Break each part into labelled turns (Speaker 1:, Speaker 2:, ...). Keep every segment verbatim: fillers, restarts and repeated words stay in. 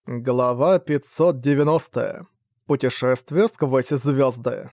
Speaker 1: Глава пятьсот девяносто. Путешествие сквозь звезды.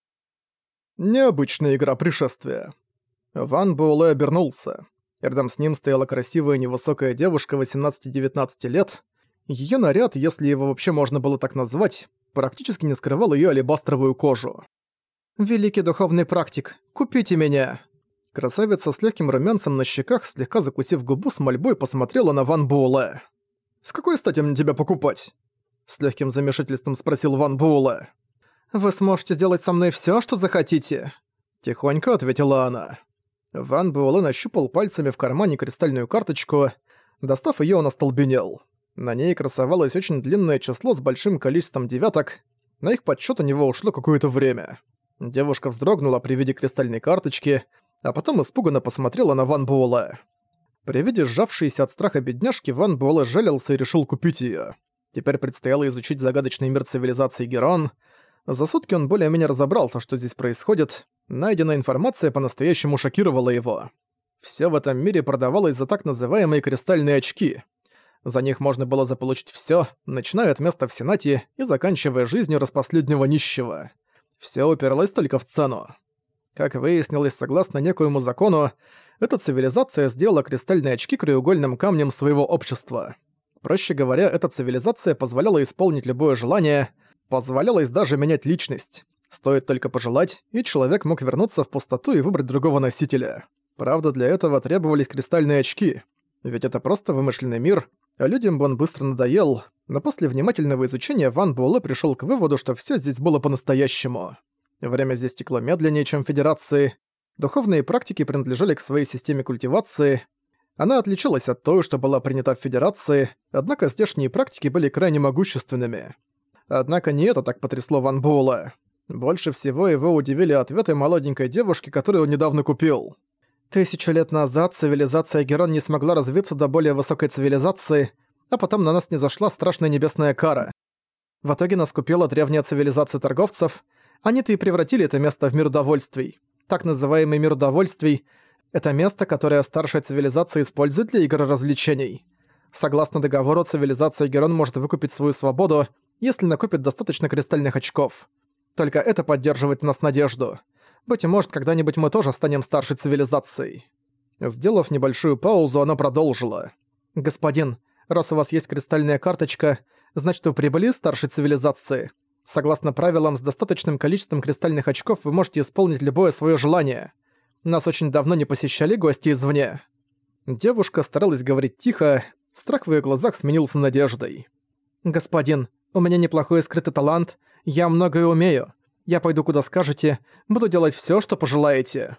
Speaker 1: Необычная игра пришествия. Ван Буэлэ обернулся. Рядом с ним стояла красивая невысокая девушка восемнадцати-девятнадцати лет. Её наряд, если его вообще можно было так назвать, практически не скрывал её алебастровую кожу. «Великий духовный практик, купите меня!» Красавица с легким румянцем на щеках, слегка закусив губу, с мольбой посмотрела на Ван Буэлэ. «С какой стати мне тебя покупать?» С легким замешательством спросил Ван Буэлэ. «Вы сможете сделать со мной всё, что захотите», — тихонько ответила она. Ван Буэлэ нащупал пальцами в кармане кристальную карточку. Достав её, он остолбенел. На ней красовалось очень длинное число с большим количеством девяток. На их подсчёт у него ушло какое-то время. Девушка вздрогнула при виде кристальной карточки, а потом испуганно посмотрела на Ван Буэлэ. При виде сжавшейся от страха бедняжки, Ван Буэлэ жалился и решил купить её. Теперь предстояло изучить загадочный мир цивилизации Герон. За сутки он более-менее разобрался, что здесь происходит. Найденная информация по-настоящему шокировала его. Всё в этом мире продавалось за так называемые кристальные очки. За них можно было заполучить всё, начиная от места в Сенате и заканчивая жизнью распоследнего нищего. Всё упиралось только в цену. Как выяснилось, согласно некоему закону, эта цивилизация сделала кристальные очки краеугольным камнем своего общества. Проще говоря, эта цивилизация позволяла исполнить любое желание, позволялось даже менять личность. Стоит только пожелать, и человек мог вернуться в пустоту и выбрать другого носителя. Правда, для этого требовались кристальные очки. Ведь это просто вымышленный мир, а людям бы он быстро надоел, но после внимательного изучения Ван Буэлэ пришёл к выводу, что всё здесь было по-настоящему. Время здесь текло медленнее, чем в Федерации. Духовные практики принадлежали к своей системе культивации. Она отличалась от той, что была принята в Федерации, однако здешние практики были крайне могущественными. Однако не это так потрясло Ван Буэлэ. Больше всего его удивили ответы молоденькой девушки, которую он недавно купил. Тысячу лет назад цивилизация Герон не смогла развиться до более высокой цивилизации, а потом на нас низошла страшная небесная кара. В итоге нас купила древняя цивилизация торговцев. Они-то и превратили это место в мир удовольствий. Так называемый мир удовольствий — это место, которое старшая цивилизация использует для игр и развлечений. Согласно договору, цивилизация Герон может выкупить свою свободу, если накопит достаточно кристальных очков. Только это поддерживает в нас надежду. Быть может, когда-нибудь мы тоже станем старшей цивилизацией. Сделав небольшую паузу, она продолжила. «Господин, раз у вас есть кристальная карточка, значит, вы прибыли из старшей цивилизации. Согласно правилам, с достаточным количеством кристальных очков вы можете исполнить любое своё желание. Нас очень давно не посещали гости извне». Девушка старалась говорить тихо, страх в её глазах сменился надеждой. «Господин, у меня неплохой скрытый талант, я многое умею. Я пойду куда скажете, буду делать всё, что пожелаете».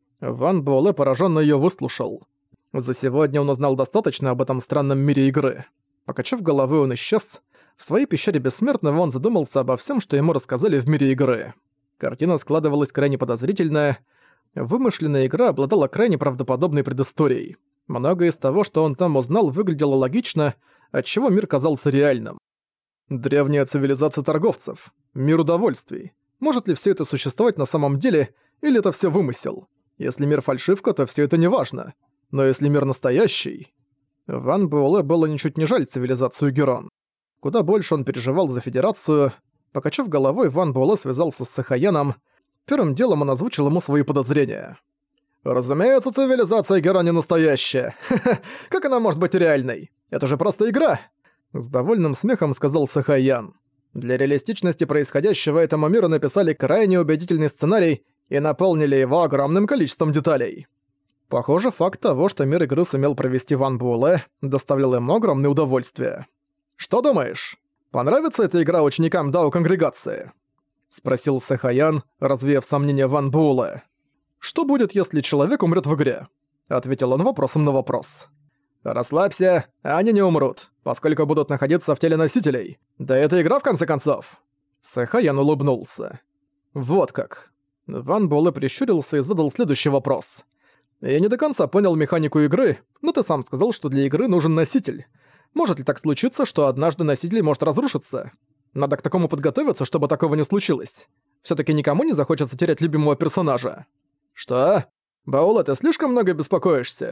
Speaker 1: Ван Буэлэ поражённо её выслушал. За сегодня он узнал достаточно об этом странном мире игры. Покачав головой, он исчез. В своей пещере Бессмертного он задумался обо всем, что ему рассказали в мире игры. Картина складывалась крайне подозрительная. Вымышленная игра обладала крайне правдоподобной предысторией. Многое из того, что он там узнал, выглядело логично, отчего мир казался реальным. Древняя цивилизация торговцев. Мир удовольствий. Может ли все это существовать на самом деле, или это все вымысел? Если мир фальшивка, то все это не важно. Но если мир настоящий... Ван Буэлэ было ничуть не жаль цивилизацию Герон. Куда больше он переживал за Федерацию. Покачав головой, Ван Буэлэ связался с Сэхаяном. Первым делом он озвучил ему свои подозрения. «Разумеется, цивилизация Герон не настоящая. Ха-ха, как она может быть реальной? Это же просто игра!» С довольным смехом сказал Сэхаян. Для реалистичности происходящего этому миру написали крайне убедительный сценарий и наполнили его огромным количеством деталей. Похоже, факт того, что мир игры сумел провести Ван Буэлэ, доставлял ему огромное удовольствие. «Что думаешь, понравится эта игра ученикам Дао-конгрегации?» — спросил Сэхаян, развеяв сомнения Ван Буэлэ. «Что будет, если человек умрет в игре?» — ответил он вопросом на вопрос. «Расслабься, они не умрут, поскольку будут находиться в теле носителей. Да это игра, в конце концов!» Сэхаян улыбнулся. «Вот как». Ван Буэлэ прищурился и задал следующий вопрос. «Я не до конца понял механику игры, но ты сам сказал, что для игры нужен носитель. Может ли так случиться, что однажды носитель может разрушиться? Надо к такому подготовиться, чтобы такого не случилось. Всё-таки никому не захочется терять любимого персонажа». «Что? Буэлэ, ты слишком много беспокоишься?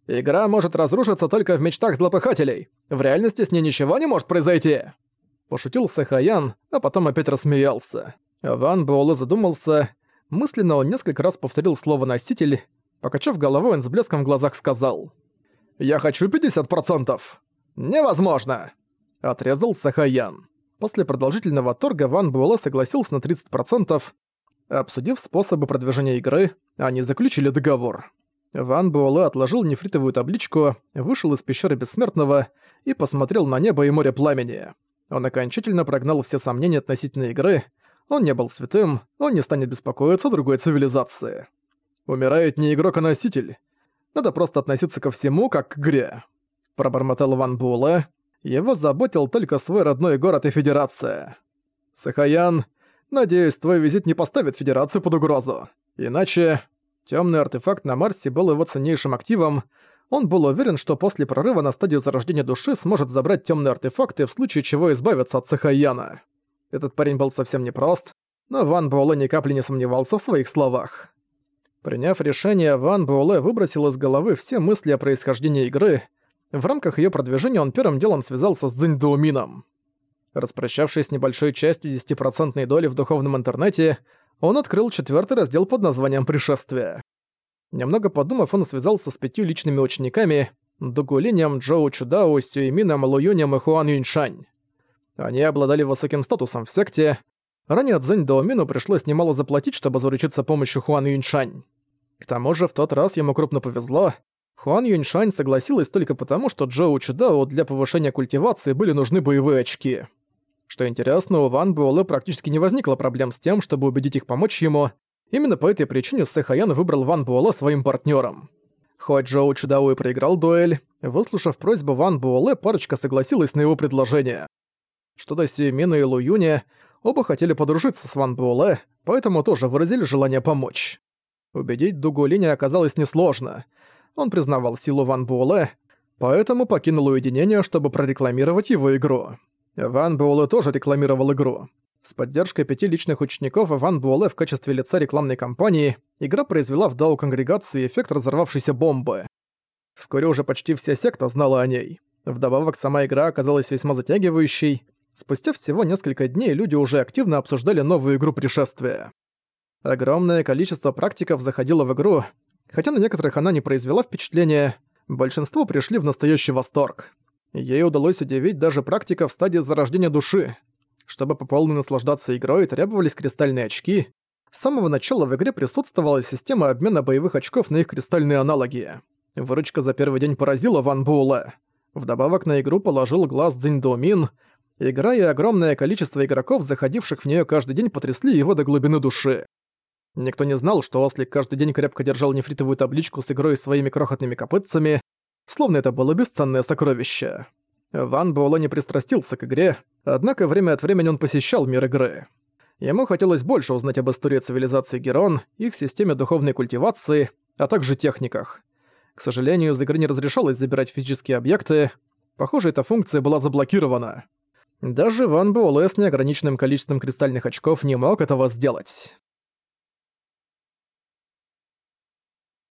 Speaker 1: Игра может разрушиться только в мечтах злопыхателей. В реальности с ней ничего не может произойти. Пошутил Сахаян, а потом опять рассмеялся. Ван Буэлэ задумался. Мысленно он несколько раз повторил слово «носитель». Покачав головой, он с блеском в глазах сказал: «Я хочу пятьдесят процентов!» «Невозможно!» — отрезал Сахаян. После продолжительного торга Ван Буэлэ согласился на тридцать процентов. Обсудив способы продвижения игры, они заключили договор. Ван Буэлэ отложил нефритовую табличку, вышел из пещеры Бессмертного и посмотрел на небо и море пламени. Он окончательно прогнал все сомнения относительно игры. Он не был святым, он не станет беспокоиться о другой цивилизации. Умирает не игрок, а носитель. Надо просто относиться ко всему, как к игре. Пробормотал Ван Буэлэ. Его заботил только свой родной город и Федерация. Сахаян, надеюсь, твой визит не поставит Федерацию под угрозу. Иначе... Тёмный артефакт на Марсе был его ценнейшим активом. Он был уверен, что после прорыва на стадию зарождения души сможет забрать тёмный артефакт и в случае чего избавиться от Сахаяна. Этот парень был совсем непрост, но Ван Буэлэ ни капли не сомневался в своих словах. Приняв решение, Ван Буэлэ выбросил из головы все мысли о происхождении игры. В рамках её продвижения он первым делом связался с Цзинь Доумином. Распрощавшись с небольшой частью десятипроцентной доли в духовном интернете, он открыл четвёртый раздел под названием «Пришествие». Немного подумав, он связался с пятью личными учениками — Дугулинем, Джоу Чудао, Сюэмином, Луюнем и Хуан Юньшань. Они обладали высоким статусом в секте. Ранее Цзинь Доумину пришлось немало заплатить, чтобы заручиться помощью Хуан Юньшань. К тому же в тот раз ему крупно повезло. Хуан Юньшань согласилась только потому, что Джоу Чудао для повышения культивации были нужны боевые очки. Что интересно, у Ван Буэлэ практически не возникло проблем с тем, чтобы убедить их помочь ему. Именно по этой причине Сахаян выбрал Ван Буэлэ своим партнером. Хоть Джоу Чудао и проиграл дуэль, выслушав просьбу Ван Буэлэ, парочка согласилась на его предложение. Что до Сюэмина и Луюня, оба хотели подружиться с Ван Буэлэ, поэтому тоже выразили желание помочь. Убедить Дугулиня оказалось несложно. Он признавал силу Ван Буэлэ, поэтому покинул уединение, чтобы прорекламировать его игру. Ван Буэлэ тоже рекламировал игру. С поддержкой пяти личных учеников Ван Буэлэ в качестве лица рекламной кампании игра произвела в дао-конгрегации эффект разорвавшейся бомбы. Вскоре уже почти вся секта знала о ней. Вдобавок, сама игра оказалась весьма затягивающей. Спустя всего несколько дней люди уже активно обсуждали новую игру «Пришествие». Огромное количество практиков заходило в игру. Хотя на некоторых она не произвела впечатления, большинство пришли в настоящий восторг. Ей удалось удивить даже практиков в стадии зарождения души. Чтобы по полной наслаждаться игрой, требовались кристальные очки. С самого начала в игре присутствовала система обмена боевых очков на их кристальные аналоги. Выручка за первый день поразила Ван Буэлэ. Вдобавок на игру положил глаз Цзинь Доумин. Игра и огромное количество игроков, заходивших в неё каждый день, потрясли его до глубины души. Никто не знал, что Ослик каждый день крепко держал нефритовую табличку с игрой своими крохотными копытцами, словно это было бесценное сокровище. Ван Буэлэ не пристрастился к игре, однако время от времени он посещал мир игры. Ему хотелось больше узнать об истории цивилизации Герон, их системе духовной культивации, а также техниках. К сожалению, из игры не разрешалось забирать физические объекты. Похоже, эта функция была заблокирована. Даже Ван Буэлэ с неограниченным количеством кристальных очков не мог этого сделать.